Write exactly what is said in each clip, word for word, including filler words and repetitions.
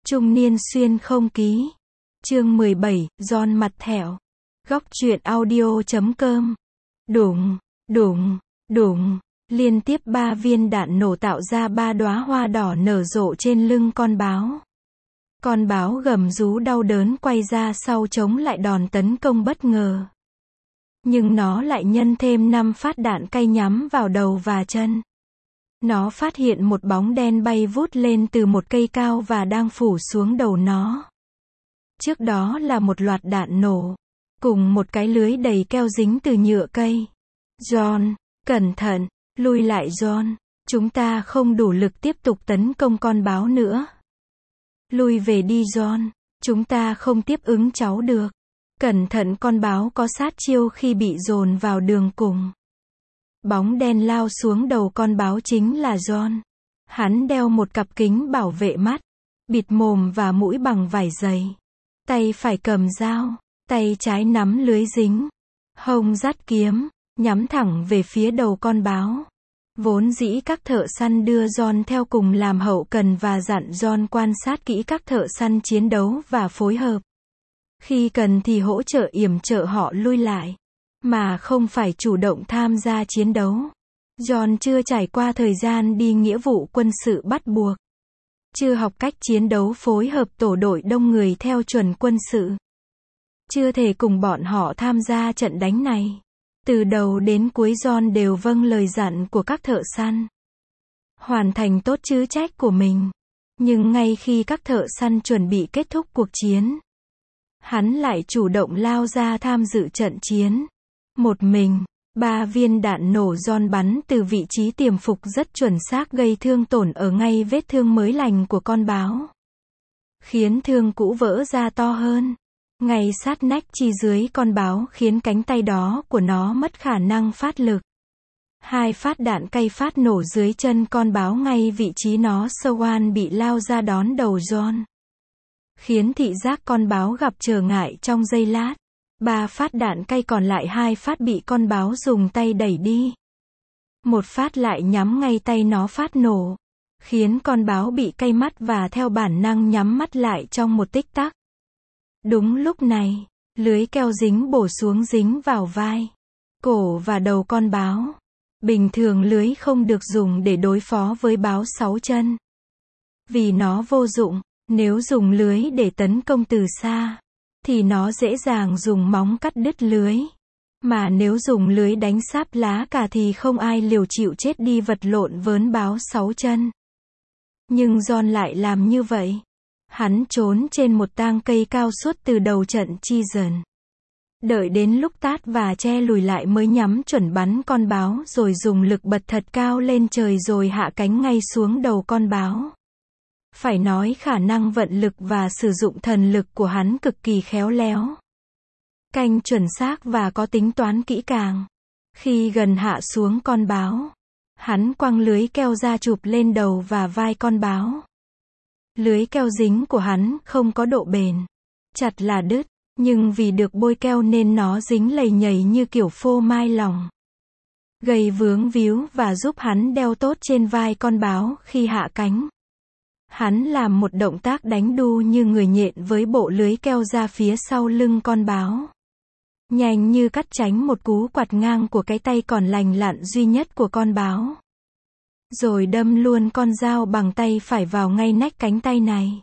Trung niên xuyên không ký. Chương mười bảy, John mặt thẹo. Góc truyện audio chấm com. Đùng, đùng, đùng. Liên tiếp ba viên đạn nổ tạo ra ba đóa hoa đỏ nở rộ trên lưng con báo. Con báo gầm rú đau đớn quay ra sau chống lại đòn tấn công bất ngờ. Nhưng nó lại nhân thêm năm phát đạn cay nhắm vào đầu và chân. Nó phát hiện một bóng đen bay vút lên từ một cây cao và đang phủ xuống đầu nó. Trước đó là một loạt đạn nổ, cùng một cái lưới đầy keo dính từ nhựa cây. John, cẩn thận, lui lại John, chúng ta không đủ lực tiếp tục tấn công con báo nữa. Lui về đi John, chúng ta không tiếp ứng cháu được. Cẩn thận, con báo có sát chiêu khi bị dồn vào đường cùng. Bóng đen lao xuống đầu con báo chính là John. Hắn đeo một cặp kính bảo vệ mắt, bịt mồm và mũi bằng vải dày. Tay phải cầm dao, tay trái nắm lưới dính, hông dắt kiếm, nhắm thẳng về phía đầu con báo. Vốn dĩ các thợ săn đưa John theo cùng làm hậu cần và dặn John quan sát kỹ các thợ săn chiến đấu và phối hợp. Khi cần thì hỗ trợ yểm trợ họ lui lại, mà không phải chủ động tham gia chiến đấu. John chưa trải qua thời gian đi nghĩa vụ quân sự bắt buộc. Chưa học cách chiến đấu phối hợp tổ đội đông người theo chuẩn quân sự. Chưa thể cùng bọn họ tham gia trận đánh này. Từ đầu đến cuối John đều vâng lời dặn của các thợ săn. Hoàn thành tốt chức trách của mình. Nhưng ngay khi các thợ săn chuẩn bị kết thúc cuộc chiến, hắn lại chủ động lao ra tham dự trận chiến. Một mình, ba viên đạn nổ John bắn từ vị trí tiềm phục rất chuẩn xác gây thương tổn ở ngay vết thương mới lành của con báo. Khiến thương cũ vỡ ra to hơn. Ngay sát nách chi dưới con báo khiến cánh tay đó của nó mất khả năng phát lực. Hai phát đạn cay phát nổ dưới chân con báo ngay vị trí nó Swan bị lao ra đón đầu John. Khiến thị giác con báo gặp trở ngại trong giây lát. Ba phát đạn cay còn lại hai phát bị con báo dùng tay đẩy đi. Một phát lại nhắm ngay tay nó phát nổ. Khiến con báo bị cay mắt và theo bản năng nhắm mắt lại trong một tích tắc. Đúng lúc này, lưới keo dính bổ xuống dính vào vai, cổ và đầu con báo. Bình thường lưới không được dùng để đối phó với báo sáu chân. Vì nó vô dụng, nếu dùng lưới để tấn công từ xa, thì nó dễ dàng dùng móng cắt đứt lưới. Mà nếu dùng lưới đánh sáp lá cà thì không ai liều chịu chết đi vật lộn vớn báo sáu chân. Nhưng John lại làm như vậy. Hắn trốn trên một tang cây cao suốt từ đầu trận chi dần. Đợi đến lúc tát và che lùi lại mới nhắm chuẩn bắn con báo rồi dùng lực bật thật cao lên trời rồi hạ cánh ngay xuống đầu con báo. Phải nói khả năng vận lực và sử dụng thần lực của hắn cực kỳ khéo léo. Canh chuẩn xác và có tính toán kỹ càng. Khi gần hạ xuống con báo, hắn quăng lưới keo ra chụp lên đầu và vai con báo. Lưới keo dính của hắn không có độ bền, chặt là đứt, nhưng vì được bôi keo nên nó dính lầy nhầy như kiểu phô mai lỏng. Gây vướng víu và giúp hắn đeo tốt trên vai con báo khi hạ cánh. Hắn làm một động tác đánh đu như người nhện với bộ lưới keo ra phía sau lưng con báo. Nhanh như cắt tránh một cú quạt ngang của cái tay còn lành lặn duy nhất của con báo. Rồi đâm luôn con dao bằng tay phải vào ngay nách cánh tay này.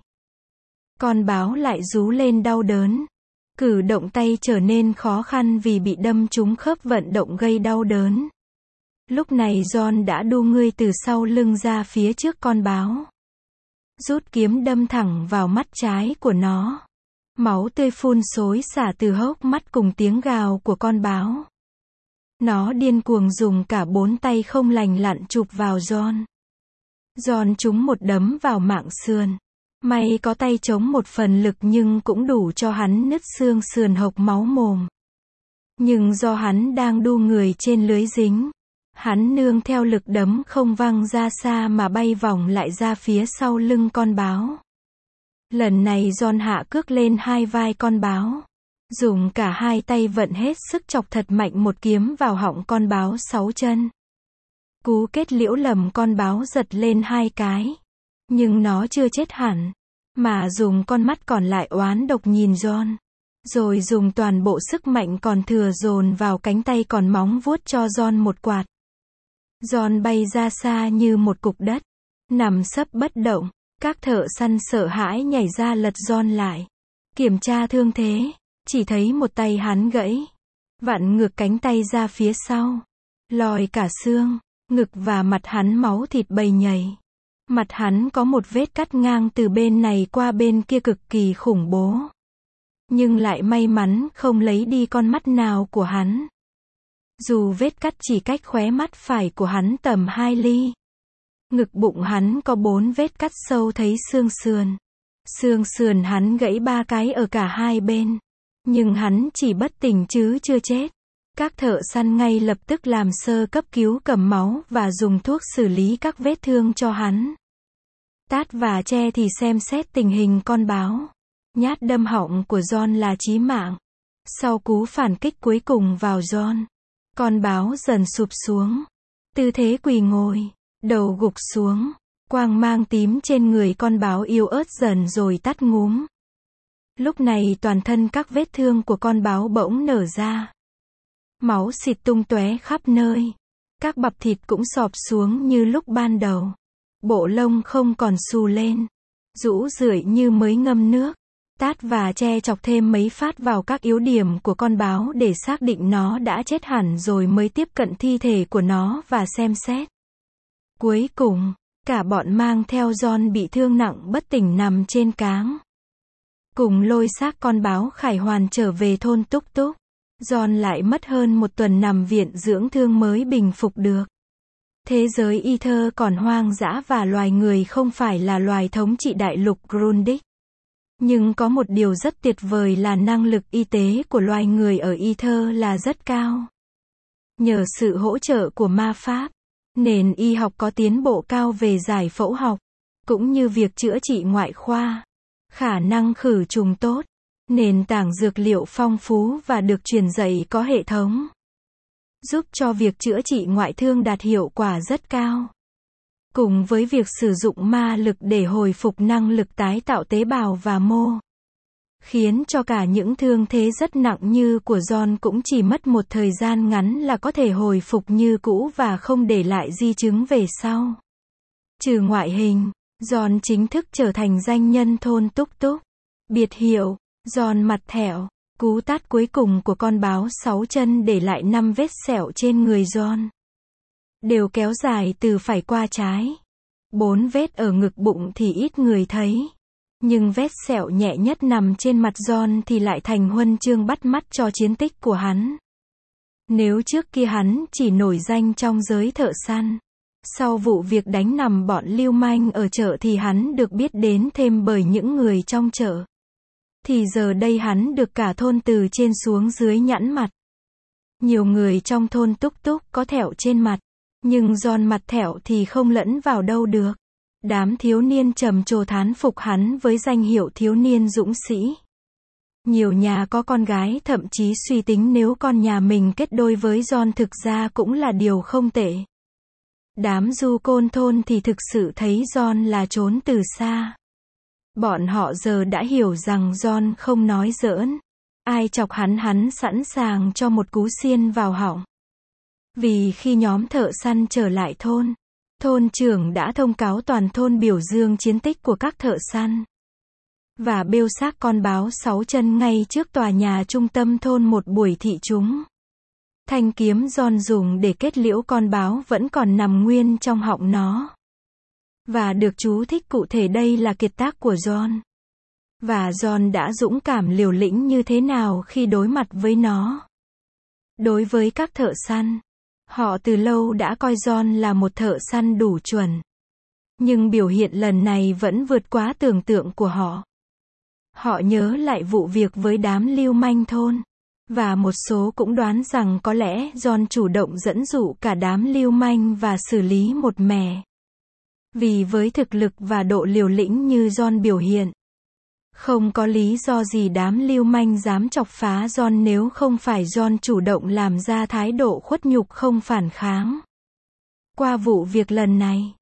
Con báo lại rú lên đau đớn. Cử động tay trở nên khó khăn vì bị đâm trúng khớp vận động gây đau đớn. Lúc này John đã đu người từ sau lưng ra phía trước con báo. Rút kiếm đâm thẳng vào mắt trái của nó. Máu tươi phun xối xả từ hốc mắt cùng tiếng gào của con báo. Nó điên cuồng dùng cả bốn tay không lành lặn chụp vào John. John trúng một đấm vào mạng sườn. May có tay chống một phần lực nhưng cũng đủ cho hắn nứt xương sườn hộc máu mồm. Nhưng do hắn đang đu người trên lưới dính, hắn nương theo lực đấm không văng ra xa mà bay vòng lại ra phía sau lưng con báo. Lần này John hạ cước lên hai vai con báo. Dùng cả hai tay vận hết sức chọc thật mạnh một kiếm vào họng con báo sáu chân. Cú kết liễu lầm con báo giật lên hai cái. Nhưng nó chưa chết hẳn. mà dùng con mắt còn lại oán độc nhìn John. Rồi dùng toàn bộ sức mạnh còn thừa dồn vào cánh tay còn móng vuốt cho John một quạt. John bay ra xa như một cục đất, nằm sấp bất động. Các thợ săn sợ hãi nhảy ra lật John lại. Kiểm tra thương thế, chỉ thấy một tay hắn gãy. Vặn ngược cánh tay ra phía sau. Lòi cả xương, ngực và mặt hắn máu thịt bầy nhầy. Mặt hắn có một vết cắt ngang từ bên này qua bên kia cực kỳ khủng bố. Nhưng lại may mắn không lấy đi con mắt nào của hắn. Dù vết cắt chỉ cách khóe mắt phải của hắn tầm hai ly. Ngực bụng hắn có bốn vết cắt sâu thấy xương sườn. Xương sườn hắn gãy ba cái ở cả hai bên. Nhưng hắn chỉ bất tỉnh chứ chưa chết. Các thợ săn ngay lập tức làm sơ cấp cứu cầm máu và dùng thuốc xử lý các vết thương cho hắn. Tát và Che thì xem xét tình hình con báo. Nhát đâm họng của John là chí mạng. Sau cú phản kích cuối cùng vào John, con báo dần sụp xuống. Tư thế quỳ ngồi, đầu gục xuống. Quang mang tím trên người con báo yếu ớt dần rồi tắt ngúm. Lúc này toàn thân các vết thương của con báo bỗng nở ra. Máu xịt tung tóe khắp nơi. Các bắp thịt cũng xọp xuống như lúc ban đầu. Bộ lông không còn xù lên. Rũ rượi như mới ngâm nước. Tát và Che chọc thêm mấy phát vào các yếu điểm của con báo để xác định nó đã chết hẳn rồi mới tiếp cận thi thể của nó và xem xét. Cuối cùng, cả bọn mang theo John bị thương nặng bất tỉnh nằm trên cáng. Cùng lôi xác con báo khải hoàn trở về thôn Túc Túc. John lại mất hơn một tuần nằm viện dưỡng thương mới bình phục được. Thế giới Ether còn hoang dã và loài người không phải là loài thống trị đại lục Grundig. Nhưng có một điều rất tuyệt vời là năng lực y tế của loài người ở Ether là rất cao. Nhờ sự hỗ trợ của ma pháp, nền y học có tiến bộ cao về giải phẫu học, cũng như việc chữa trị ngoại khoa, khả năng khử trùng tốt, nền tảng dược liệu phong phú và được truyền dạy có hệ thống, giúp cho việc chữa trị ngoại thương đạt hiệu quả rất cao. Cùng với việc sử dụng ma lực để hồi phục năng lực tái tạo tế bào và mô, khiến cho cả những thương thế rất nặng như của John cũng chỉ mất một thời gian ngắn là có thể hồi phục như cũ và không để lại di chứng về sau. Trừ ngoại hình, John chính thức trở thành danh nhân thôn Túc Túc. Biệt hiệu, John mặt thẹo. Cú tát cuối cùng của con báo sáu chân để lại năm vết sẹo trên người John. Đều kéo dài từ phải qua trái. Bốn vết ở ngực bụng thì ít người thấy. Nhưng vết sẹo nhẹ nhất nằm trên mặt John thì lại thành huân chương bắt mắt cho chiến tích của hắn. Nếu trước kia hắn chỉ nổi danh trong giới thợ săn, sau vụ việc đánh nằm bọn lưu manh ở chợ thì hắn được biết đến thêm bởi những người trong chợ. Thì giờ đây hắn được cả thôn từ trên xuống dưới nhẵn mặt. Nhiều người trong thôn Túc Túc có thẹo trên mặt, nhưng John mặt thẹo thì không lẫn vào đâu được. Đám thiếu niên trầm trồ thán phục hắn với danh hiệu thiếu niên dũng sĩ. Nhiều nhà có con gái thậm chí suy tính nếu con nhà mình kết đôi với John thực ra cũng là điều không tệ. Đám du côn thôn thì thực sự thấy John là trốn từ xa. Bọn họ giờ đã hiểu rằng John không nói giỡn. Ai chọc hắn hắn sẵn sàng cho một cú xiên vào họng. Vì khi nhóm thợ săn trở lại thôn, thôn trưởng đã thông cáo toàn thôn biểu dương chiến tích của các thợ săn. Và bêu xác con báo sáu chân ngay trước tòa nhà trung tâm thôn một buổi thị chúng. Thanh kiếm John dùng để kết liễu con báo vẫn còn nằm nguyên trong họng nó. Và được chú thích cụ thể đây là kiệt tác của John. Và John đã dũng cảm liều lĩnh như thế nào khi đối mặt với nó. Đối với các thợ săn, họ từ lâu đã coi John là một thợ săn đủ chuẩn. Nhưng biểu hiện lần này vẫn vượt quá tưởng tượng của họ. Họ nhớ lại vụ việc với đám lưu manh thôn. Và một số cũng đoán rằng có lẽ John chủ động dẫn dụ cả đám lưu manh và xử lý một mẻ. Vì với thực lực và độ liều lĩnh như John biểu hiện, không có lý do gì đám lưu manh dám chọc phá John nếu không phải John chủ động làm ra thái độ khuất nhục không phản kháng. Qua vụ việc lần này,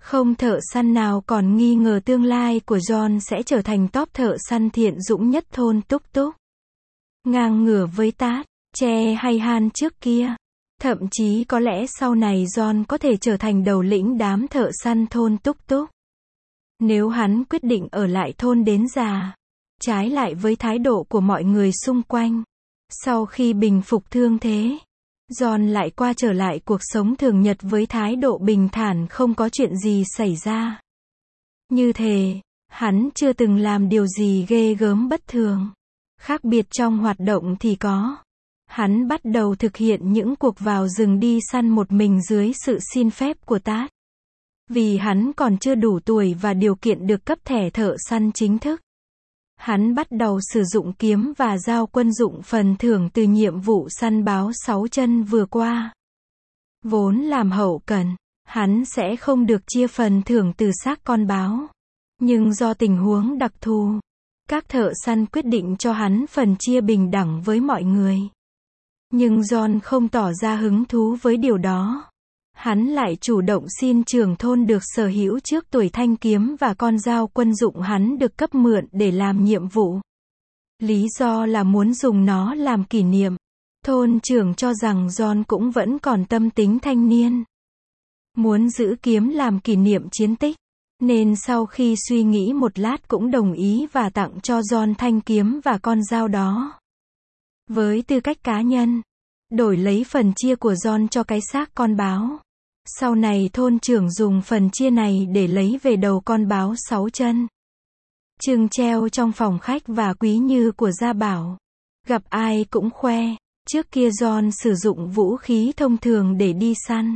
Không thợ săn nào còn nghi ngờ tương lai của John sẽ trở thành top thợ săn thiện dũng nhất thôn Túc Túc. Ngang ngửa với Tát, Che hay Han trước kia. Thậm chí có lẽ sau này John có thể trở thành đầu lĩnh đám thợ săn thôn Túc Túc. Nếu hắn quyết định ở lại thôn đến già. Trái lại với thái độ của mọi người xung quanh. Sau khi bình phục thương thế, John lại qua trở lại cuộc sống thường nhật với thái độ bình thản không có chuyện gì xảy ra. Như thế, hắn chưa từng làm điều gì ghê gớm bất thường. Khác biệt trong hoạt động thì có. Hắn bắt đầu thực hiện những cuộc vào rừng đi săn một mình dưới sự xin phép của Tát. Vì hắn còn chưa đủ tuổi và điều kiện được cấp thẻ thợ săn chính thức. Hắn bắt đầu sử dụng kiếm và dao quân dụng phần thưởng từ nhiệm vụ săn báo sáu chân vừa qua. Vốn làm hậu cần, hắn sẽ không được chia phần thưởng từ xác con báo. Nhưng do tình huống đặc thù, các thợ săn quyết định cho hắn phần chia bình đẳng với mọi người. Nhưng John không tỏ ra hứng thú với điều đó. Hắn lại chủ động xin trưởng thôn được sở hữu trước tuổi thanh kiếm và con dao quân dụng hắn được cấp mượn để làm nhiệm vụ. Lý do là muốn dùng nó làm kỷ niệm. Thôn trưởng cho rằng John cũng vẫn còn tâm tính thanh niên. Muốn giữ kiếm làm kỷ niệm chiến tích. Nên sau khi suy nghĩ một lát cũng đồng ý và tặng cho John thanh kiếm và con dao đó. Với tư cách cá nhân, đổi lấy phần chia của John cho cái xác con báo. Sau này thôn trưởng dùng phần chia này để lấy về đầu con báo sáu chân. Trưng treo trong phòng khách và quý như của Gia Bảo. Gặp ai cũng khoe. Trước kia John sử dụng vũ khí thông thường để đi săn.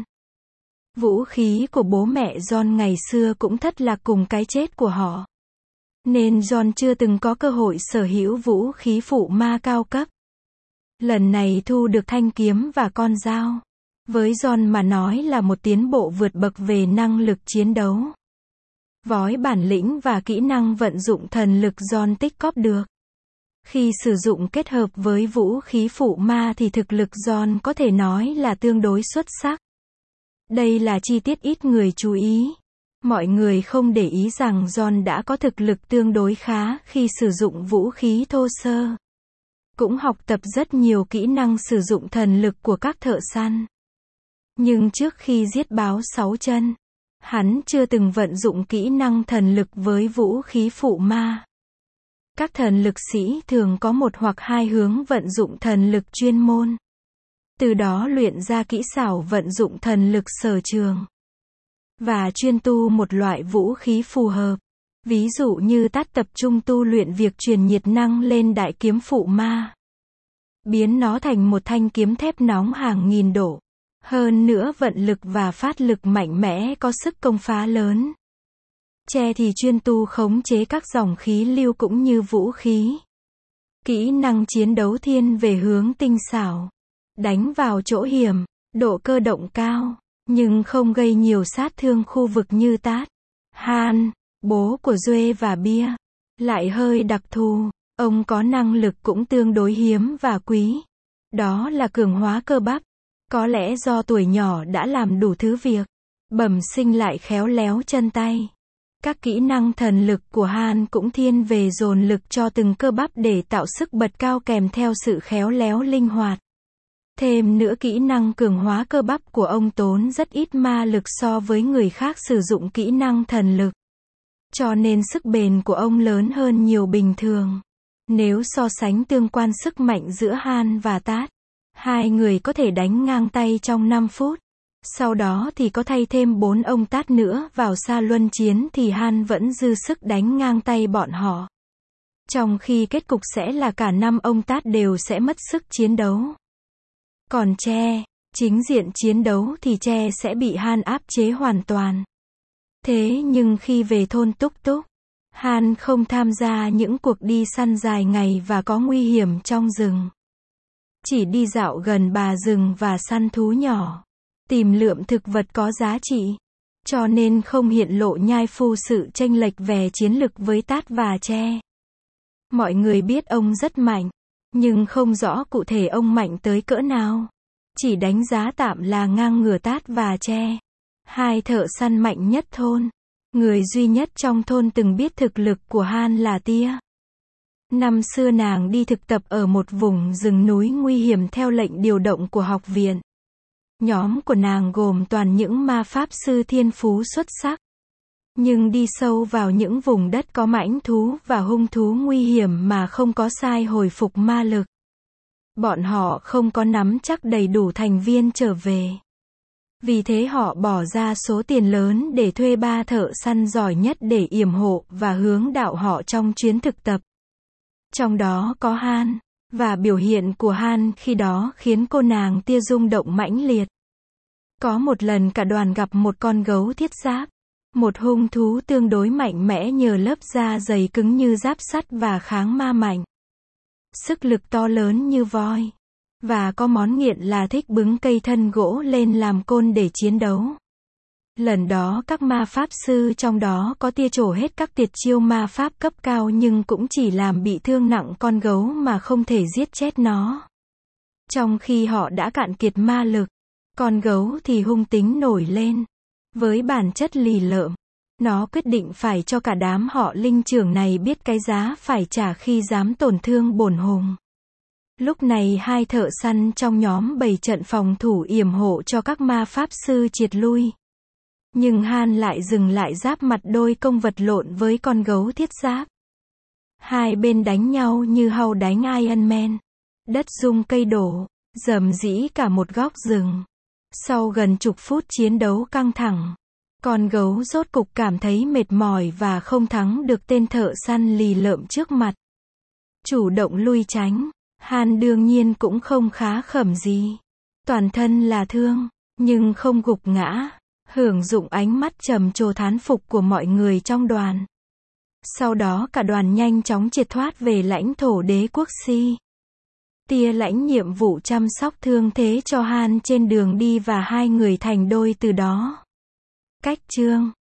Vũ khí của bố mẹ John ngày xưa cũng thất lạc cùng cái chết của họ. Nên John chưa từng có cơ hội sở hữu vũ khí phụ ma cao cấp. Lần này thu được thanh kiếm và con dao. Với John mà nói là một tiến bộ vượt bậc về năng lực chiến đấu. Vói bản lĩnh và kỹ năng vận dụng thần lực John tích cóp được. Khi sử dụng kết hợp với vũ khí phụ ma thì thực lực John có thể nói là tương đối xuất sắc. Đây là chi tiết ít người chú ý. Mọi người không để ý rằng John đã có thực lực tương đối khá khi sử dụng vũ khí thô sơ. Cũng học tập rất nhiều kỹ năng sử dụng thần lực của các thợ săn. Nhưng trước khi giết báo sáu chân, hắn chưa từng vận dụng kỹ năng thần lực với vũ khí phụ ma. Các thần lực sĩ thường có một hoặc hai hướng vận dụng thần lực chuyên môn. Từ đó luyện ra kỹ xảo vận dụng thần lực sở trường. Và chuyên tu một loại vũ khí phù hợp. Ví dụ như Tát tập trung tu luyện việc truyền nhiệt năng lên đại kiếm phụ ma. Biến nó thành một thanh kiếm thép nóng hàng nghìn độ. Hơn nữa vận lực và phát lực mạnh mẽ có sức công phá lớn. Che thì chuyên tu khống chế các dòng khí lưu cũng như vũ khí. Kỹ năng chiến đấu thiên về hướng tinh xảo. Đánh vào chỗ hiểm, độ cơ động cao, nhưng không gây nhiều sát thương khu vực như Tát. Han, bố của Duê và Bia, lại hơi đặc thù. Ông có năng lực cũng tương đối hiếm và quý. Đó là cường hóa cơ bắp. Có lẽ do tuổi nhỏ đã làm đủ thứ việc. Bẩm sinh lại khéo léo chân tay. Các kỹ năng thần lực của Han cũng thiên về dồn lực cho từng cơ bắp để tạo sức bật cao kèm theo sự khéo léo linh hoạt. Thêm nữa kỹ năng cường hóa cơ bắp của ông tốn rất ít ma lực so với người khác sử dụng kỹ năng thần lực. Cho nên sức bền của ông lớn hơn nhiều bình thường. Nếu so sánh tương quan sức mạnh giữa Han và Tát, hai người có thể đánh ngang tay trong năm phút. Sau đó thì có thay thêm bốn ông Tát nữa vào xa luân chiến thì Han vẫn dư sức đánh ngang tay bọn họ. Trong khi kết cục sẽ là cả năm ông Tát đều sẽ mất sức chiến đấu. Còn Che, chính diện chiến đấu thì Che sẽ bị Han áp chế hoàn toàn. Thế nhưng khi về thôn Túc Túc, Han không tham gia những cuộc đi săn dài ngày và có nguy hiểm trong rừng. Chỉ đi dạo gần bà rừng và săn thú nhỏ. Tìm lượm thực vật có giá trị. Cho nên không hiện lộ nhai phu sự chênh lệch về chiến lực với Tát và Che. Mọi người biết ông rất mạnh. Nhưng không rõ cụ thể ông mạnh tới cỡ nào. Chỉ đánh giá tạm là ngang ngửa Tát và Che. Hai thợ săn mạnh nhất thôn. Người duy nhất trong thôn từng biết thực lực của Han là Tia. Năm xưa nàng đi thực tập ở một vùng rừng núi nguy hiểm theo lệnh điều động của học viện. Nhóm của nàng gồm toàn những ma pháp sư thiên phú xuất sắc. Nhưng đi sâu vào những vùng đất có mãnh thú và hung thú nguy hiểm mà không có sai hồi phục ma lực. Bọn họ không có nắm chắc đầy đủ thành viên trở về. Vì thế họ bỏ ra số tiền lớn để thuê ba thợ săn giỏi nhất để yểm hộ và hướng đạo họ trong chuyến thực tập. Trong đó có Han, và biểu hiện của Han khi đó khiến cô nàng Tia rung động mãnh liệt. Có một lần cả đoàn gặp một con gấu thiết giáp, một hung thú tương đối mạnh mẽ nhờ lớp da dày cứng như giáp sắt và kháng ma mạnh. Sức lực to lớn như voi. Và có món nghiện là thích bứng cây thân gỗ lên làm côn để chiến đấu. Lần đó các ma pháp sư trong đó có Tia trổ hết các tuyệt chiêu ma pháp cấp cao nhưng cũng chỉ làm bị thương nặng con gấu mà không thể giết chết nó. Trong khi họ đã cạn kiệt ma lực, con gấu thì hung tính nổi lên. Với bản chất lì lợm, nó quyết định phải cho cả đám họ linh trưởng này biết cái giá phải trả khi dám tổn thương bổn hùng. Lúc này hai thợ săn trong nhóm bày trận phòng thủ yểm hộ cho các ma pháp sư triệt lui. Nhưng Han lại dừng lại giáp mặt đôi công vật lộn với con gấu thiết giáp. Hai bên đánh nhau như hàu đánh Iron Man. Đất rung cây đổ, rầm rĩ cả một góc rừng. Sau gần chục phút chiến đấu căng thẳng, con gấu rốt cục cảm thấy mệt mỏi và không thắng được tên thợ săn lì lợm trước mặt. Chủ động lui tránh, Han đương nhiên cũng không khá khẩm gì. Toàn thân là thương, nhưng không gục ngã, hưởng dụng ánh mắt trầm trồ thán phục của mọi người trong đoàn. Sau đó cả đoàn nhanh chóng triệt thoát về lãnh thổ đế quốc Si. Tia lãnh nhiệm vụ chăm sóc thương thế cho Han trên đường đi và hai người thành đôi từ đó. Cách chương